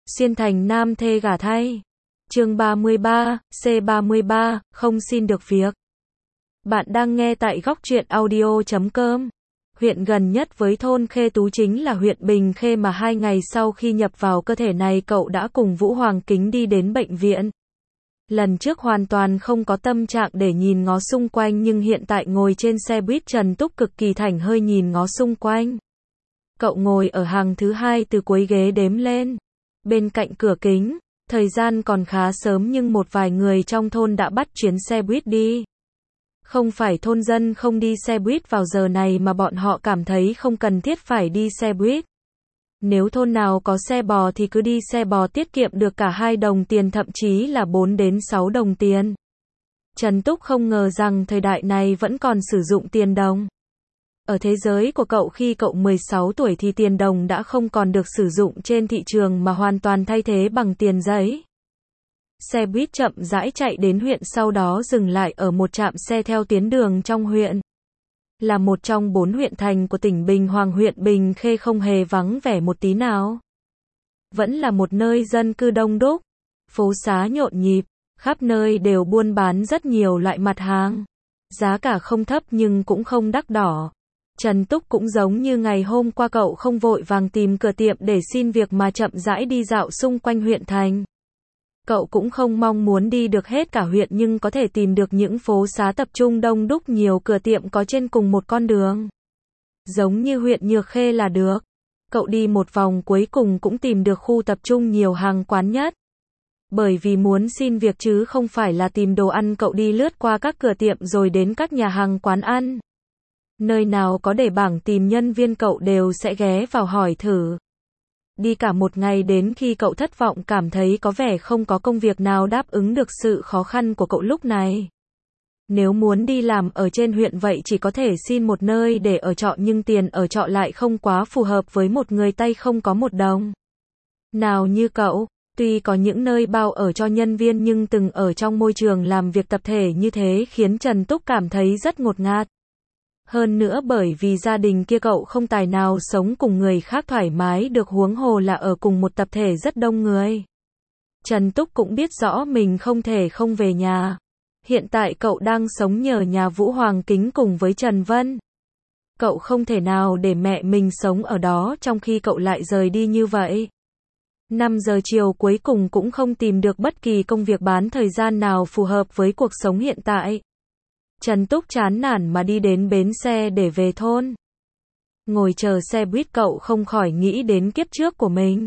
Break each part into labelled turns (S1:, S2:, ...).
S1: Xuyên thành nam thê gả thay. Chương 33, C33, không xin được việc. Bạn đang nghe tại góc truyện audio.com. Huyện gần nhất với thôn Khê Tú chính là huyện Bình Khê mà 2 ngày sau khi nhập vào cơ thể này cậu đã cùng Vũ Hoàng Kính đi đến bệnh viện. Lần trước hoàn toàn không có tâm trạng để nhìn ngó xung quanh nhưng hiện tại ngồi trên xe buýt Trần Túc cực kỳ thảnh hơi nhìn ngó xung quanh. Cậu ngồi ở hàng thứ 2 từ cuối ghế đếm lên. Bên cạnh cửa kính, thời gian còn khá sớm nhưng một vài người trong thôn đã bắt chuyến xe buýt đi. Không phải thôn dân không đi xe buýt vào giờ này mà bọn họ cảm thấy không cần thiết phải đi xe buýt. Nếu thôn nào có xe bò thì cứ đi xe bò tiết kiệm được cả 2 đồng tiền thậm chí là 4 đến 6 đồng tiền. Trần Túc không ngờ rằng thời đại này vẫn còn sử dụng tiền đồng. Ở thế giới của cậu khi cậu 16 tuổi thì tiền đồng đã không còn được sử dụng trên thị trường mà hoàn toàn thay thế bằng tiền giấy. Xe buýt chậm rãi chạy đến huyện sau đó dừng lại ở một trạm xe theo tuyến đường trong huyện. Là một trong 4 huyện thành của tỉnh Bình Hoàng, huyện Bình Khê không hề vắng vẻ một tí nào. Vẫn là một nơi dân cư đông đúc, phố xá nhộn nhịp, khắp nơi đều buôn bán rất nhiều loại mặt hàng. Giá cả không thấp nhưng cũng không đắt đỏ. Trần Túc cũng giống như ngày hôm qua cậu không vội vàng tìm cửa tiệm để xin việc mà chậm rãi đi dạo xung quanh huyện thành. Cậu cũng không mong muốn đi được hết cả huyện nhưng có thể tìm được những phố xá tập trung đông đúc nhiều cửa tiệm có trên cùng một con đường. Giống như huyện Nhược Khê là được. Cậu đi một vòng cuối cùng cũng tìm được khu tập trung nhiều hàng quán nhất. Bởi vì muốn xin việc chứ không phải là tìm đồ ăn, cậu đi lướt qua các cửa tiệm rồi đến các nhà hàng quán ăn. Nơi nào có để bảng tìm nhân viên cậu đều sẽ ghé vào hỏi thử. Đi cả một ngày đến khi cậu thất vọng cảm thấy có vẻ không có công việc nào đáp ứng được sự khó khăn của cậu lúc này. Nếu muốn đi làm ở trên huyện vậy chỉ có thể xin một nơi để ở trọ nhưng tiền ở trọ lại không quá phù hợp với một người tay không có một đồng. Nào như cậu, tuy có những nơi bao ở cho nhân viên nhưng từng ở trong môi trường làm việc tập thể như thế khiến Trần Túc cảm thấy rất ngột ngạt. Hơn nữa bởi vì gia đình kia cậu không tài nào sống cùng người khác thoải mái được huống hồ là ở cùng một tập thể rất đông người. Trần Túc cũng biết rõ mình không thể không về nhà. Hiện tại cậu đang sống nhờ nhà Vũ Hoàng Kính cùng với Trần Vân. Cậu không thể nào để mẹ mình sống ở đó trong khi cậu lại rời đi như vậy. 5 giờ chiều cuối cùng cũng không tìm được bất kỳ công việc bán thời gian nào phù hợp với cuộc sống hiện tại. Trần Túc chán nản mà đi đến bến xe để về thôn. Ngồi chờ xe buýt cậu không khỏi nghĩ đến kiếp trước của mình.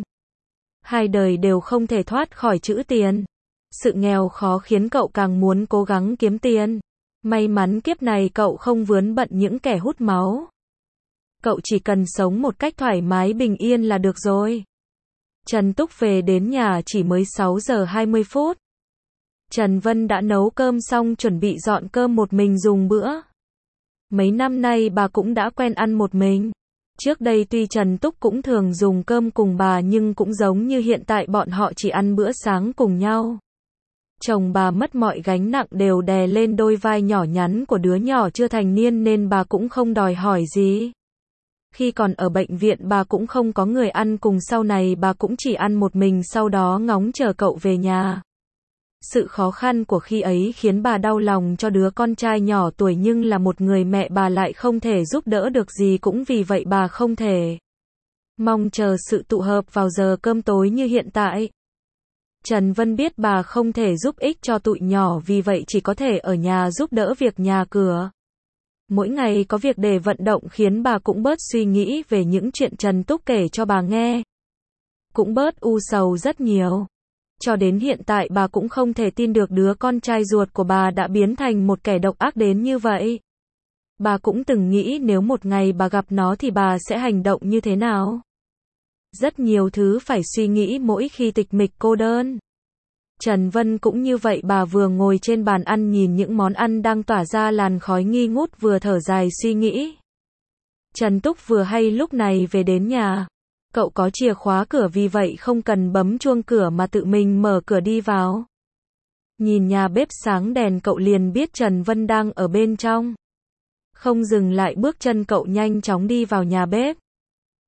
S1: 2 đời đều không thể thoát khỏi chữ tiền. Sự nghèo khó khiến cậu càng muốn cố gắng kiếm tiền. May mắn kiếp này cậu không vướng bận những kẻ hút máu. Cậu chỉ cần sống một cách thoải mái bình yên là được rồi. Trần Túc về đến nhà chỉ mới 6 giờ 20 phút. Trần Vân đã nấu cơm xong chuẩn bị dọn cơm một mình dùng bữa. Mấy năm nay bà cũng đã quen ăn một mình. Trước đây tuy Trần Túc cũng thường dùng cơm cùng bà nhưng cũng giống như hiện tại bọn họ chỉ ăn bữa sáng cùng nhau. Chồng bà mất mọi gánh nặng đều đè lên đôi vai nhỏ nhắn của đứa nhỏ chưa thành niên nên bà cũng không đòi hỏi gì. Khi còn ở bệnh viện bà cũng không có người ăn cùng, sau này bà cũng chỉ ăn một mình sau đó ngóng chờ cậu về nhà. Sự khó khăn của khi ấy khiến bà đau lòng cho đứa con trai nhỏ tuổi nhưng là một người mẹ bà lại không thể giúp đỡ được gì, cũng vì vậy bà không thể mong chờ sự tụ hợp vào giờ cơm tối như hiện tại. Trần Vân biết bà không thể giúp ích cho tụi nhỏ vì vậy chỉ có thể ở nhà giúp đỡ việc nhà cửa. Mỗi ngày có việc để vận động khiến bà cũng bớt suy nghĩ về những chuyện Trần Túc kể cho bà nghe. Cũng bớt u sầu rất nhiều. Cho đến hiện tại bà cũng không thể tin được đứa con trai ruột của bà đã biến thành một kẻ độc ác đến như vậy. Bà cũng từng nghĩ nếu một ngày bà gặp nó thì bà sẽ hành động như thế nào. Rất nhiều thứ phải suy nghĩ mỗi khi tịch mịch cô đơn. Trần Vân cũng như vậy, bà vừa ngồi trên bàn ăn nhìn những món ăn đang tỏa ra làn khói nghi ngút vừa thở dài suy nghĩ. Trần Túc vừa hay lúc này về đến nhà. Cậu có chìa khóa cửa vì vậy không cần bấm chuông cửa mà tự mình mở cửa đi vào. Nhìn nhà bếp sáng đèn cậu liền biết Trần Vân đang ở bên trong. Không dừng lại bước chân cậu nhanh chóng đi vào nhà bếp.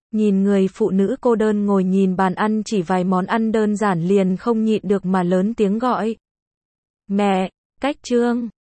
S1: Nhìn người phụ nữ cô đơn ngồi nhìn bàn ăn chỉ vài món ăn đơn giản liền không nhịn được mà lớn tiếng gọi. Mẹ, cách Trương.